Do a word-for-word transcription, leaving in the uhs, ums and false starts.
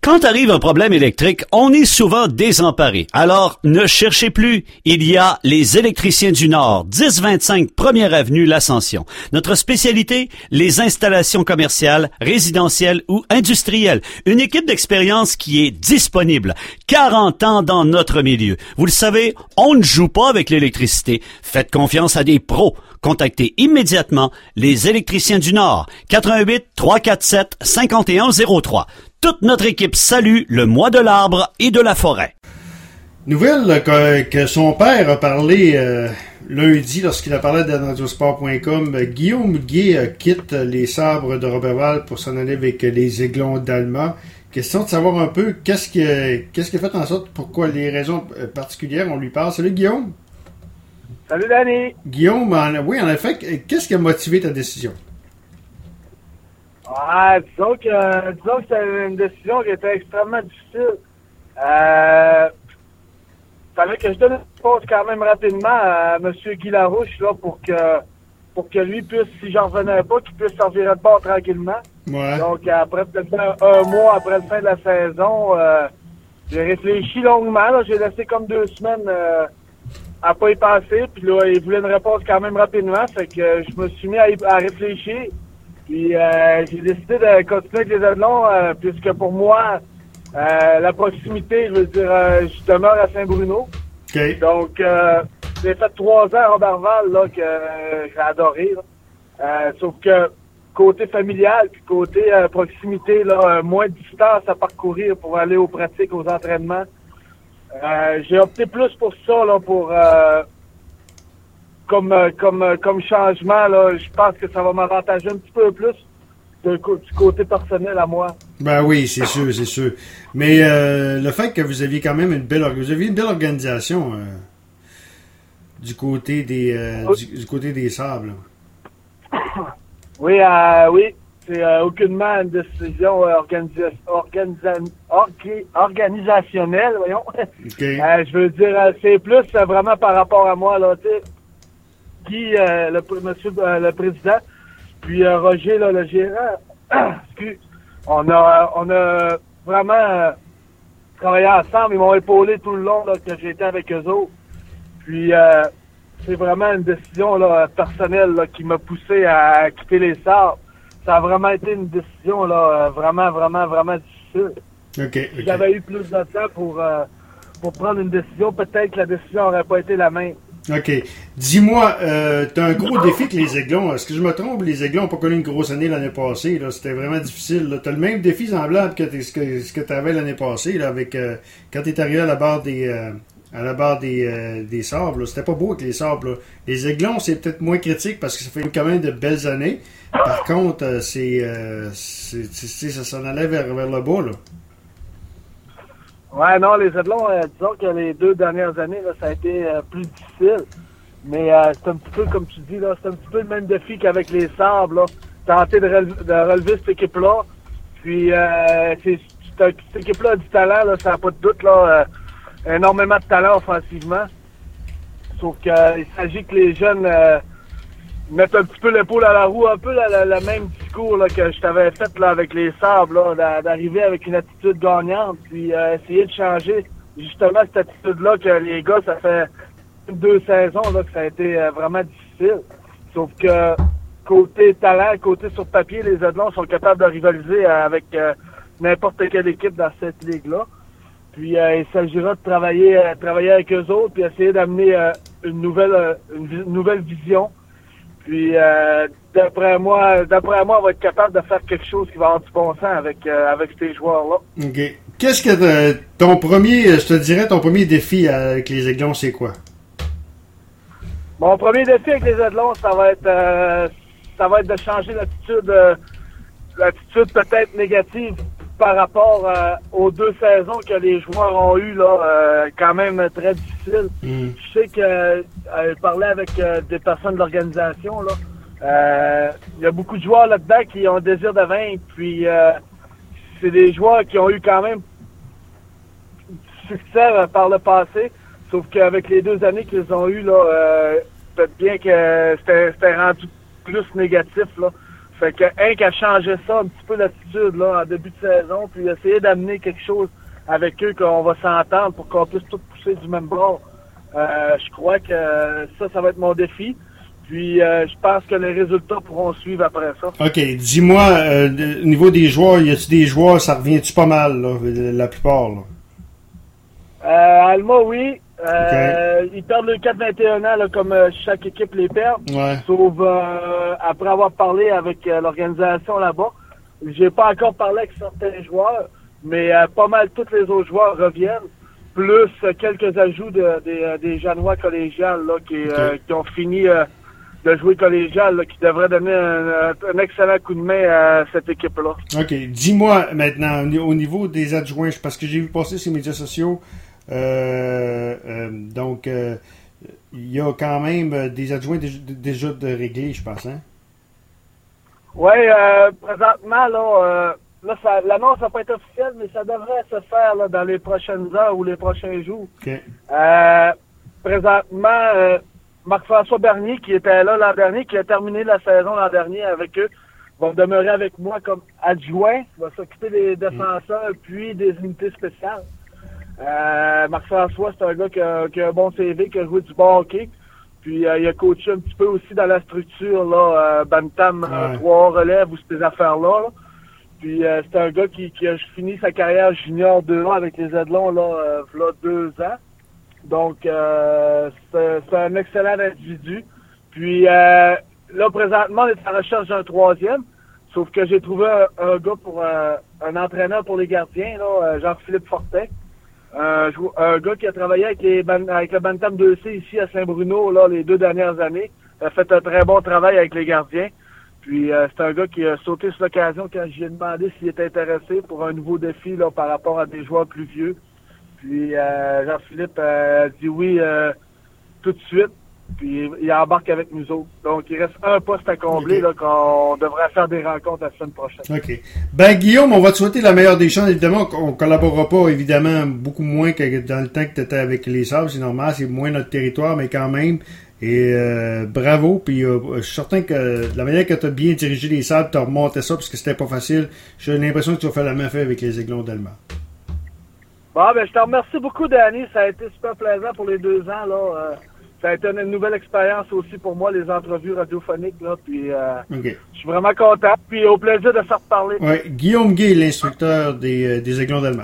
Quand arrive un problème électrique, on est souvent désemparé. Alors, ne cherchez plus. Il y a les Électriciens du Nord, dix vingt-cinq première avenue L'Ascension. Notre spécialité, les installations commerciales, résidentielles ou industrielles. Une équipe d'expérience qui est disponible. quarante ans dans notre milieu. Vous le savez, on ne joue pas avec l'électricité. Faites confiance à des pros. Contactez immédiatement les Électriciens du Nord, quatre un huit, trois quatre sept, cinq un zéro trois. Toute notre équipe salue le mois de l'arbre et de la forêt. Nouvelle que, que son père a parlé euh, lundi lorsqu'il a parlé de radiosport point com. Guillaume Guay euh, quitte les Sabres de Roberval pour s'en aller avec les Aiglons d'Alma. Question de savoir un peu qu'est-ce qui, qu'est-ce qui a fait en sorte, pourquoi les raisons particulières on lui parle. Salut Guillaume. Salut Danny. Guillaume, en, oui en effet, qu'est-ce qui a motivé ta décision? Ah, disons que, euh, disons que c'était une décision qui était extrêmement difficile. Euh, fallait que je donne une réponse quand même rapidement à M. Guy Larouche, là, pour que, pour que lui puisse, si j'en revenais pas, qu'il puisse sortir de bord tranquillement. Ouais. Donc, après peut-être un, un mois après le fin de la saison, euh, j'ai réfléchi longuement, là. J'ai laissé comme deux semaines, euh, à pas y penser. Puis là, il voulait une réponse quand même rapidement. Fait que je me suis mis à, y, à réfléchir. Puis euh, j'ai décidé de continuer avec les Aiglons, euh, puisque pour moi, euh, la proximité, je veux dire, euh, je demeure à Saint-Bruno. Okay. Donc, euh, j'ai fait trois ans à Roberval, là, que euh, j'ai adoré. Là. Euh, sauf que côté familial, puis côté euh, proximité, là, euh, moins de distance à parcourir pour aller aux pratiques, aux entraînements. Euh, j'ai opté plus pour ça, là, pour... Euh, Comme comme comme changement, là, je pense que ça va m'avantager un petit peu plus de, du côté personnel à moi. Ben oui, c'est sûr, c'est sûr. Mais euh, le fait que vous aviez quand même une belle vous aviez une belle organisation euh, du côté des euh, oui. du, du côté des Sables. Oui, euh, oui, c'est euh, aucunement une décision euh, organisa organisa orga organisationnelle, voyons. Okay. Euh, je veux dire, c'est plus euh, vraiment par rapport à moi, là, tu sais. Guy, euh, le, monsieur, euh, le président, puis euh, Roger, là, le gérant, excuse, on a, on a vraiment euh, travaillé ensemble. Ils m'ont épaulé tout le long là, que j'ai été avec eux autres. Puis, euh, c'est vraiment une décision là, personnelle là, qui m'a poussé à quitter les Sabres. Ça a vraiment été une décision là, vraiment, vraiment, vraiment difficile. Okay, okay. Si j'avais eu plus de temps pour, euh, pour prendre une décision, peut-être que la décision n'aurait pas été la même. OK. Dis-moi, euh, tu as un gros défi que les Aiglons. Est-ce que je me trompe? Les Aiglons n'ont pas connu une grosse année l'année passée. Là. C'était vraiment difficile. Tu as le même défi semblable que ce que, ce que tu avais l'année passée là, avec euh, quand tu es arrivé à la barre des euh, à la barre des, euh, des Sabres. C'était pas beau avec les Sabres. Là. Les Aiglons, c'est peut-être moins critique parce que ça fait quand même de belles années. Par contre, euh, c'est, euh, c'est, c'est ça s'en allait vers, vers le bas. Là. Ouais, non, les Aiglons, euh, disons que les deux dernières années, là, ça a été euh, plus difficile. Mais euh, c'est un petit peu, comme tu dis, là, c'est un petit peu le même défi qu'avec les Sabres, là. Tenter de, relever, de relever cette équipe-là. Puis, euh, c'est, c'est, cette équipe-là a du talent, là, ça n'a pas de doute, là. Euh, énormément de talent offensivement. Sauf qu'il euh, s'agit que les jeunes euh, mettent un petit peu l'épaule à la roue, un peu la, la, la même discours là, que je t'avais fait là, avec les Sabres, là, d'arriver avec une attitude gagnante, puis euh, essayer de changer justement cette attitude-là que les gars, ça fait deux saisons là, que ça a été euh, vraiment difficile. Sauf que côté talent, côté sur papier, les Aiglons sont capables de rivaliser avec euh, n'importe quelle équipe dans cette ligue-là. Puis euh, il s'agira de travailler, euh, travailler avec eux autres, puis essayer d'amener euh, une nouvelle, euh, une, vi- une nouvelle vision. Puis euh, d'après moi, d'après moi, on va être capable de faire quelque chose qui va avoir du bon sens avec euh, avec ces joueurs-là. OK. Qu'est-ce que euh, ton premier, je te dirais, ton premier défi avec les Aiglons, c'est quoi? Mon premier défi avec les Aiglons, ça va être euh, ça va être de changer l'attitude, euh, l'attitude peut-être négative par rapport euh, aux deux saisons que les joueurs ont eues là, euh, quand même très difficiles. Mm. Je sais que euh, je parlais avec euh, des personnes de l'organisation là. Euh, il y a beaucoup de joueurs là-dedans qui ont le désir de vaincre, puis euh, c'est des joueurs qui ont eu quand même du succès euh, par le passé, sauf qu'avec les deux années qu'ils ont eues là, euh, peut-être bien que c'était, c'était rendu plus négatif là. Fait que Hank a changé ça un petit peu l'attitude là en début de saison, puis essayer d'amener quelque chose avec eux qu'on va s'entendre pour qu'on puisse tout pousser du même bord. Euh, je crois que ça, ça va être mon défi. Puis euh, je pense que les résultats pourront suivre après ça. OK. Dis-moi, euh, au niveau des joueurs, y a-tu des joueurs, ça revient-tu pas mal, là, la plupart, là? Euh, Alma, oui. Euh, Okay. Ils perdent le quatre vingt et un ans, là, comme euh, chaque équipe les perd. Ouais. Sauf euh, après avoir parlé avec euh, l'organisation là-bas. J'ai pas encore parlé avec certains joueurs, mais euh, pas mal tous les autres joueurs reviennent. Plus euh, quelques ajouts de, des, euh, des Janois collégiales là, qui, Okay. euh, qui ont fini euh, de jouer collégial, là, qui devraient donner un, un excellent coup de main à cette équipe-là. OK. Dis-moi maintenant, au ni- au niveau des adjoints, parce que j'ai vu passer sur les médias sociaux, euh, euh, donc, euh, il y a quand même euh, des adjoints déjà, déjà de réglés, je pense, hein? Oui, euh, présentement, là, euh, là ça, l'annonce n'a pas été officielle, mais ça devrait se faire là, dans les prochaines heures ou les prochains jours. OK. Euh, présentement, euh, Marc-François Bernier, qui était là l'an dernier, qui a terminé la saison l'an dernier avec eux, va demeurer avec moi comme adjoint, va s'occuper des défenseurs puis des unités spéciales. Euh, Marc-François, c'est un gars qui a, qui a un bon C V, qui a joué du bon hockey. Puis euh, il a coaché un petit peu aussi dans la structure, là, euh, Bantam euh, Ouais. trois relèves ou ces affaires-là. Là. Puis euh, c'est un gars qui, qui a fini sa carrière junior deux A avec les Aidelons là, euh, là deux ans. Donc euh, c'est, c'est un excellent individu. Puis euh, là, présentement, on est en recherche d'un troisième. Sauf que j'ai trouvé un, un gars pour euh, un entraîneur pour les gardiens, là, euh, Jean-Philippe Fortin. Un, jou- un gars qui a travaillé avec, les ban- avec le Bantam deux C ici à Saint-Bruno là, les deux dernières années. Il a fait un très bon travail avec les gardiens. Puis euh, c'est un gars qui a sauté sur l'occasion quand j'ai demandé s'il était intéressé pour un nouveau défi là, par rapport à des joueurs plus vieux. Puis euh, Jean-Philippe euh, a dit oui euh, tout de suite. Puis il embarque avec nous autres. Donc il reste un poste à combler, Ok. là, qu'on devrait faire des rencontres la semaine prochaine. OK. Ben, Guillaume, on va te souhaiter la meilleure des chances. Évidemment, on collaborera pas, évidemment, beaucoup moins que dans le temps que tu étais avec les Sables. C'est normal, c'est moins notre territoire, mais quand même. Et euh, bravo. Puis euh, je suis certain que la manière que tu as bien dirigé les Sables, tu as remonté ça parce que c'était pas facile. J'ai l'impression que tu vas faire la même affaire avec les Aiglons d'Allemagne. Bon, ben je te remercie beaucoup, Danny. Ça a été super plaisant pour les deux ans, là. Euh, ça a été une nouvelle expérience aussi pour moi, les entrevues radiophoniques, là. Puis euh, OK. je suis vraiment content. Puis au plaisir de se reparler. Ouais, Guillaume Gay, l'instructeur des, euh, des Aiglons d'Allemagne.